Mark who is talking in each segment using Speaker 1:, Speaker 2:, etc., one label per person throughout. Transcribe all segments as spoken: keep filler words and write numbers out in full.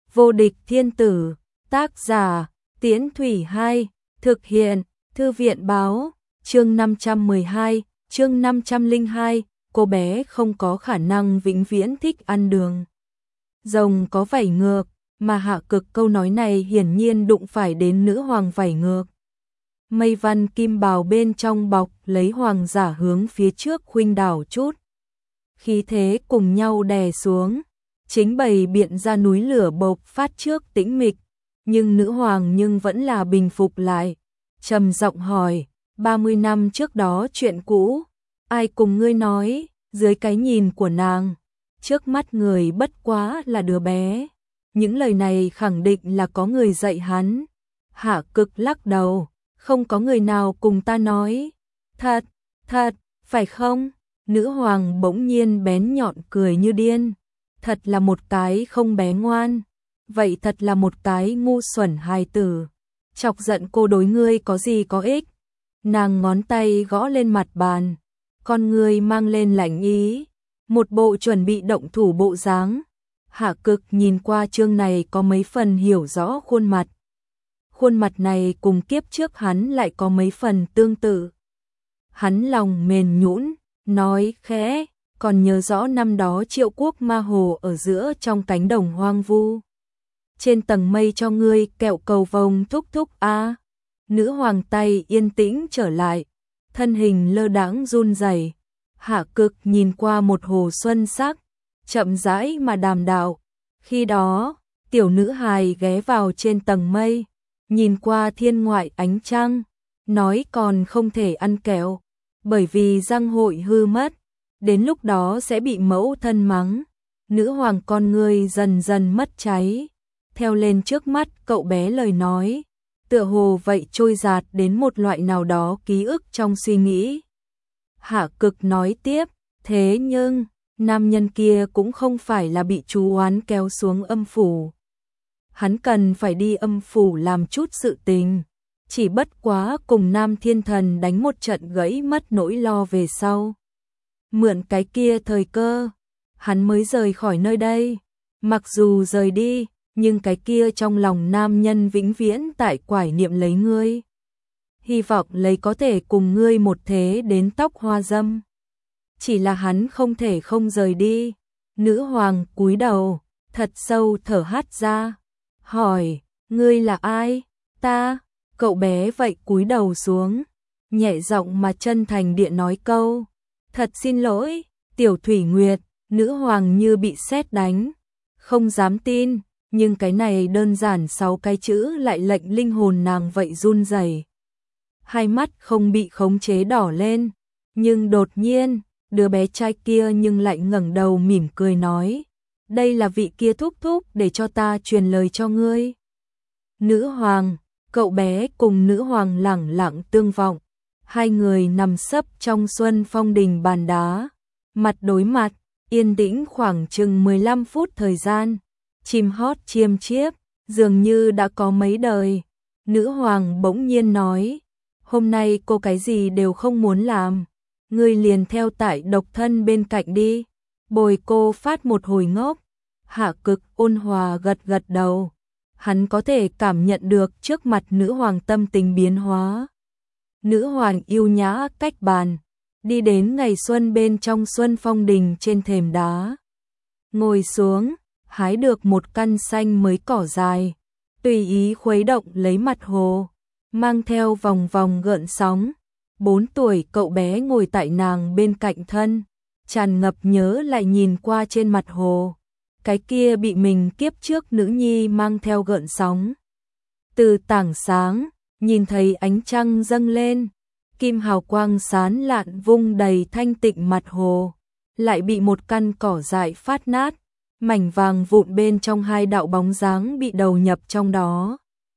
Speaker 1: Vô địch thiên tử, tác giả, Tiễn Thủy Hai, thực hiện, Thư viện báo, chương năm trăm mười hai, chương năm trăm lẻ hai, cô bé không có khả năng vĩnh viễn thích ăn đường. Rồng có vảy ngược, mà Hạ Cực câu nói này hiển nhiên đụng phải đến nữ hoàng vảy ngược. Mây văn kim bào bên trong bọc lấy hoàng giả hướng phía trước khuynh đảo chút. Khí thế cùng nhau đè xuống, chính bày biện ra núi lửa bộc phát trước tĩnh mịch, nhưng nữ hoàng nhưng vẫn là bình phục lại, trầm giọng hỏi, ba mươi năm trước đó chuyện cũ, ai cùng ngươi nói? Dưới cái nhìn của nàng, trước mắt người bất quá là đứa bé. Những lời này khẳng định là có người dạy hắn. Hạ Cực lắc đầu, không có người nào cùng ta nói. Thật, thật, phải không? Nữ hoàng bỗng nhiên bén nhọn cười như điên. Thật là một cái không bé ngoan. Vậy thật là một cái ngu xuẩn hài tử. Chọc giận cô đối ngươi có gì có ích? Nàng ngón tay gõ lên mặt bàn, con ngươi mang lên lạnh ý, một bộ chuẩn bị động thủ bộ dáng. Hạ Cực nhìn qua chương này có mấy phần hiểu rõ khuôn mặt. Khuôn mặt này cùng kiếp trước hắn lại có mấy phần tương tự. Hắn lòng mềm nhũn, nói khẽ, còn nhớ rõ năm đó Triệu Quốc ma hồ ở giữa trong cánh đồng hoang vu. Trên tầng mây cho ngươi kẹo cầu vồng thúc thúc a. Nữ hoàng tay yên tĩnh trở lại, thân hình lơ đãng run rẩy. Hạ Cực nhìn qua một hồ xuân sắc, chậm rãi mà đàm đạo. Khi đó, tiểu nữ hài ghé vào trên tầng mây, nhìn qua thiên ngoại ánh trăng, nói còn không thể ăn kẹo, bởi vì răng hội hư mất, đến lúc đó sẽ bị mẫu thân mắng. Nữ hoàng con ngươi dần dần mất cháy, theo lên trước mắt cậu bé lời nói, tựa hồ vậy trôi dạt đến một loại nào đó ký ức trong suy nghĩ. Hạ Cực nói tiếp, thế nhưng, nam nhân kia cũng không phải là bị chú oán kéo xuống âm phủ. Hắn cần phải đi âm phủ làm chút sự tình, chỉ bất quá cùng nam thiên thần đánh một trận gãy mất nỗi lo về sau. Mượn cái kia thời cơ, hắn mới rời khỏi nơi đây. Mặc dù rời đi, nhưng cái kia trong lòng nam nhân vĩnh viễn tại quải niệm lấy ngươi. Hy vọng lấy có thể cùng ngươi một thế đến tóc hoa dâm. Chỉ là hắn không thể không rời đi. Nữ hoàng cúi đầu, thật sâu thở hắt ra, hỏi, ngươi là ai? Ta. Cậu bé vậy cúi đầu xuống, nhẹ giọng mà chân thành địa nói câu, thật xin lỗi, Tiểu Thủy Nguyệt. Nữ hoàng như bị sét đánh, không dám tin, nhưng cái này đơn giản sáu cái chữ lại lệnh linh hồn nàng vậy run rẩy. Hai mắt không bị khống chế đỏ lên, nhưng đột nhiên, đứa bé trai kia nhưng lại ngẩng đầu mỉm cười nói, đây là vị kia thúc thúc để cho ta truyền lời cho ngươi. Nữ hoàng, cậu bé cùng nữ hoàng lẳng lặng tương vọng, hai người nằm sấp trong Xuân Phong đình bàn đá, mặt đối mặt, yên tĩnh khoảng chừng mười lăm phút thời gian, chim hót chiêm chiếp, dường như đã có mấy đời. Nữ hoàng bỗng nhiên nói, hôm nay cô cái gì đều không muốn làm, ngươi liền theo tại độc thân bên cạnh đi, bồi cô phát một hồi ngốc. Hạ Cực ôn hòa gật gật đầu, hắn có thể cảm nhận được trước mặt nữ hoàng tâm tình biến hóa. Nữ hoàng yêu nhã cách bàn, đi đến ngày xuân bên trong Xuân Phong đình trên thềm đá, ngồi xuống, hái được một căn xanh mới cỏ dài, tùy ý khuấy động lấy mặt hồ, mang theo vòng vòng gợn sóng. Bốn tuổi cậu bé ngồi tại nàng bên cạnh thân, tràn ngập nhớ lại nhìn qua trên mặt hồ, cái kia bị mình kiếp trước nữ nhi mang theo gợn sóng. Từ tảng sáng, nhìn thấy ánh trăng dâng lên, kim hào quang sáng lạn vung đầy thanh tịnh mặt hồ, lại bị một căn cỏ dại phát nát, mảnh vàng vụn bên trong hai đạo bóng dáng bị đầu nhập trong đó.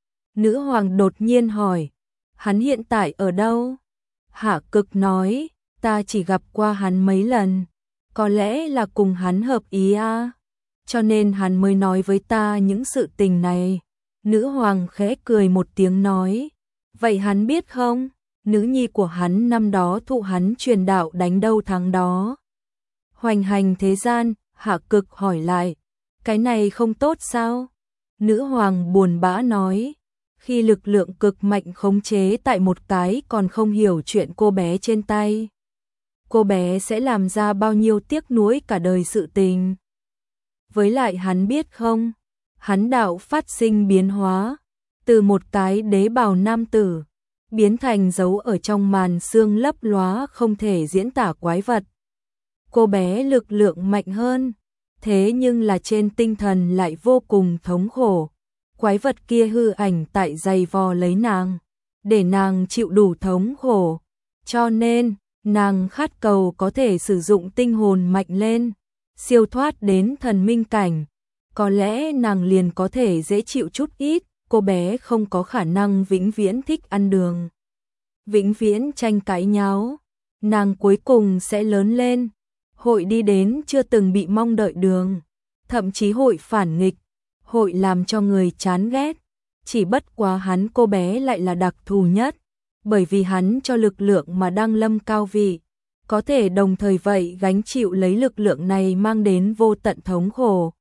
Speaker 1: Nữ hoàng đột nhiên hỏi, hắn hiện tại ở đâu? Hạ Cực nói, ta chỉ gặp qua hắn mấy lần, có lẽ là cùng hắn hợp ý a, cho nên hắn mới nói với ta những sự tình này. Nữ hoàng khẽ cười một tiếng nói, vậy hắn biết không? Nữ nhi của hắn năm đó thụ hắn truyền đạo đánh đâu thắng đó, hoành hành thế gian. Hạ Cực hỏi lại, cái này không tốt sao? Nữ hoàng buồn bã nói, khi lực lượng cực mạnh khống chế tại một cái còn không hiểu chuyện cô bé trên tay. Cô bé sẽ làm ra bao nhiêu tiếc nuối cả đời sự tình. Với lại hắn biết không, hắn đạo phát sinh biến hóa, từ một cái đế bào nam tử, biến thành dấu ở trong màn xương lấp lóa không thể diễn tả quái vật. Cô bé lực lượng mạnh hơn, thế nhưng là trên tinh thần lại vô cùng thống khổ. Quái vật kia hư ảnh tại giày vò lấy nàng, để nàng chịu đủ thống khổ. Cho nên, nàng khát cầu có thể sử dụng tinh hồn mạnh lên, siêu thoát đến thần minh cảnh. Có lẽ nàng liền có thể dễ chịu chút ít, cô bé không có khả năng vĩnh viễn thích ăn đường. Vĩnh viễn tranh cãi nháo, nàng cuối cùng sẽ lớn lên, hội đi đến chưa từng bị mong đợi đường, thậm chí hội phản nghịch, hội làm cho người chán ghét. Chỉ bất quá hắn cô bé lại là đặc thù nhất, bởi vì hắn cho lực lượng mà đăng lâm cao vị, có thể đồng thời vậy gánh chịu lấy lực lượng này mang đến vô tận thống khổ.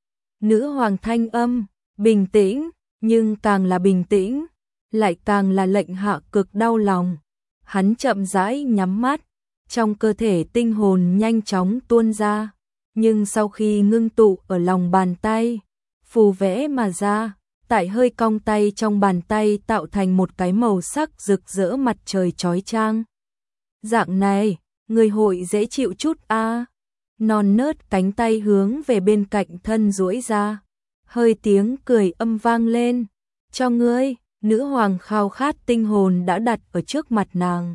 Speaker 1: Nữ hoàng thanh âm, bình tĩnh, nhưng càng là bình tĩnh, lại càng là lệnh Hạ Cực đau lòng. Hắn chậm rãi nhắm mắt, trong cơ thể tinh hồn nhanh chóng tuôn ra, nhưng sau khi ngưng tụ ở lòng bàn tay, phù vẽ mà ra, tại hơi cong tay trong bàn tay tạo thành một cái màu sắc rực rỡ mặt trời chói chang. Dạng này, người hội dễ chịu chút a. À. Non nớt cánh tay hướng về bên cạnh thân duỗi ra, hơi tiếng cười âm vang lên, cho ngươi. Nữ hoàng khao khát tinh hồn đã đặt ở trước mặt nàng.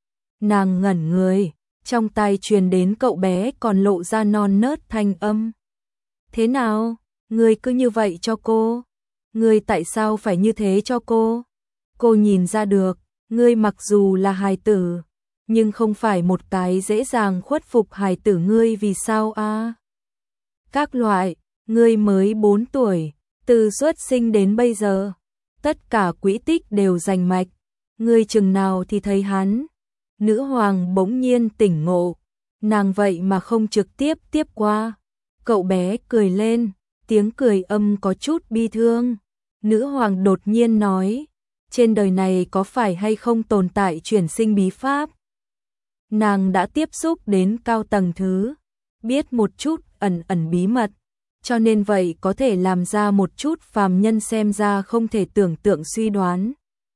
Speaker 1: Nàng ngẩn người, trong tai truyền đến cậu bé còn lộ ra non nớt thanh âm. Thế nào, ngươi cứ như vậy cho cô? Ngươi tại sao phải như thế cho cô? Cô nhìn ra được, ngươi mặc dù là hài tử, nhưng không phải một cái dễ dàng khuất phục hài tử. Ngươi vì sao a? À? Các loại, ngươi mới bốn tuổi, từ xuất sinh đến bây giờ, tất cả quỹ tích đều rành mạch, ngươi chừng nào thì thấy hắn. Nữ hoàng bỗng nhiên tỉnh ngộ, nàng vậy mà không trực tiếp tiếp qua. Cậu bé cười lên, tiếng cười âm có chút bi thương. Nữ hoàng đột nhiên nói, trên đời này có phải hay không tồn tại chuyển sinh bí pháp? Nàng đã tiếp xúc đến cao tầng thứ, biết một chút ẩn ẩn bí mật, cho nên vậy có thể làm ra một chút phàm nhân xem ra không thể tưởng tượng suy đoán.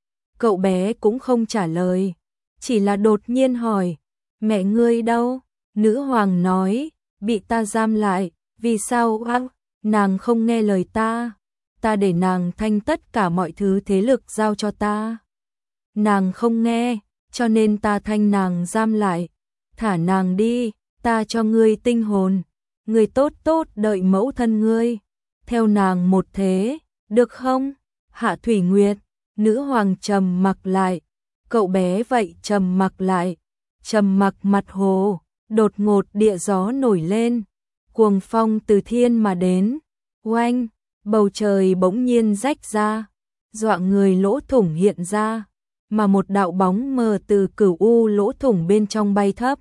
Speaker 1: Cậu bé cũng không trả lời, chỉ là đột nhiên hỏi, mẹ ngươi đâu? Nữ hoàng nói, bị ta giam lại. Vì sao? À, nàng không nghe lời ta, ta để nàng thanh tất cả mọi thứ thế lực giao cho ta. Nàng không nghe, cho nên ta thanh nàng giam lại. Thả nàng đi, ta cho ngươi tinh hồn, ngươi tốt tốt đợi mẫu thân ngươi, theo nàng một thế, được không? Hạ Thủy Nguyệt, nữ hoàng trầm mặc lại, cậu bé vậy trầm mặc lại, trầm mặc mặt hồ, đột ngột địa gió nổi lên, cuồng phong từ thiên mà đến, oanh, bầu trời bỗng nhiên rách ra, dọa người lỗ thủng hiện ra, mà một đạo bóng mờ từ cửu u lỗ thủng bên trong bay thấp.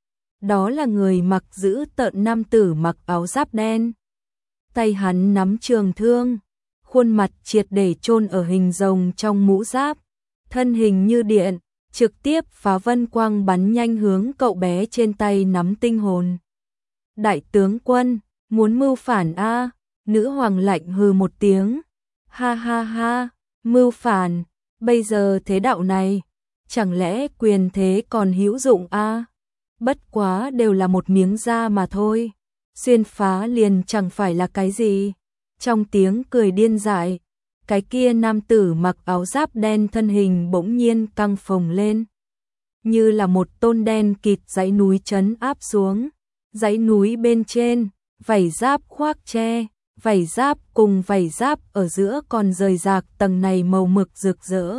Speaker 1: Đó là người mặc dữ tợn nam tử mặc áo giáp đen. Tay hắn nắm trường thương, khuôn mặt triệt để chôn ở hình rồng trong mũ giáp, thân hình như điện, trực tiếp phá vân quang bắn nhanh hướng cậu bé trên tay nắm tinh hồn. Đại tướng quân, muốn mưu phản a? À? Nữ hoàng lạnh hừ một tiếng. Ha ha ha, mưu phản, bây giờ thế đạo này, chẳng lẽ quyền thế còn hữu dụng a? À? Bất quá đều là một miếng da mà thôi, xuyên phá liền chẳng phải là cái gì. Trong tiếng cười điên dại, cái kia nam tử mặc áo giáp đen thân hình bỗng nhiên căng phồng lên, như là một tôn đen kịt dãy núi trấn áp xuống. Dãy núi bên trên, vảy giáp khoác che, vảy giáp cùng vảy giáp ở giữa còn rời rạc tầng này màu mực rực rỡ.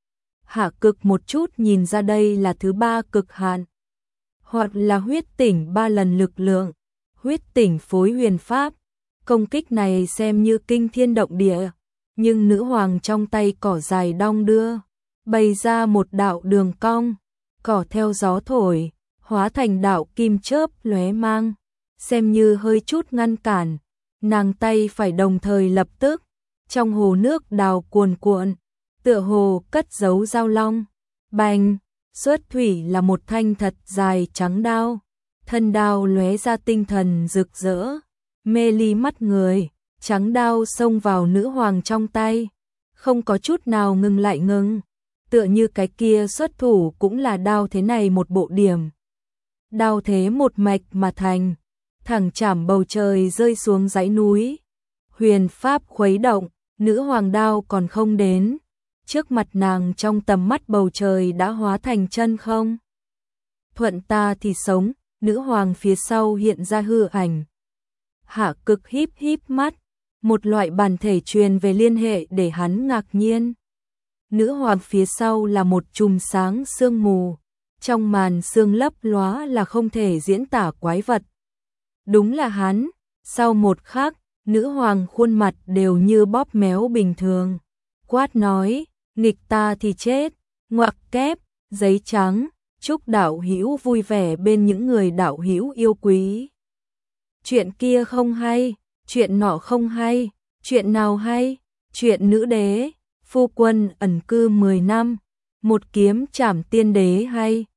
Speaker 1: Hạ Cực một chút nhìn ra đây là thứ ba cực hạn, hoặc là huyết tỉnh ba lần lực lượng, huyết tỉnh phối huyền pháp. Công kích này xem như kinh thiên động địa, nhưng nữ hoàng trong tay cỏ dài đong đưa, bày ra một đạo đường cong, cỏ theo gió thổi, hóa thành đạo kim chớp lóe mang, xem như hơi chút ngăn cản, nàng tay phải đồng thời lập tức trong hồ nước đào cuồn cuộn, tựa hồ cất giấu dao long. Bành, xuất thủy là một thanh thật dài trắng đao, thân đao lóe ra tinh thần rực rỡ, mê ly mắt người, trắng đao xông vào nữ hoàng trong tay, không có chút nào ngừng lại ngừng, tựa như cái kia xuất thủ cũng là đao thế này một bộ điểm. Đao thế một mạch mà thành, thẳng chạm bầu trời rơi xuống dãy núi. Huyền pháp khuấy động, nữ hoàng đao còn không đến, trước mặt nàng trong tầm mắt bầu trời đã hóa thành chân không. Thuận ta thì sống, nữ hoàng phía sau hiện ra hư ảnh. Hạ Cực híp híp mắt, một loại bản thể truyền về liên hệ để hắn ngạc nhiên. Nữ hoàng phía sau là một chùm sáng sương mù, trong màn sương lấp lóa là không thể diễn tả quái vật. Đúng là hắn, sau một khắc, nữ hoàng khuôn mặt đều như bóp méo bình thường. Quát nói, nghịch ta thì chết, ngoặc kép, giấy trắng, chúc đạo hữu vui vẻ bên những người đạo hữu yêu quý. Chuyện kia không hay, chuyện nọ không hay, chuyện nào hay, chuyện nữ đế, phu quân ẩn cư mười năm, một kiếm trảm tiên đế hay.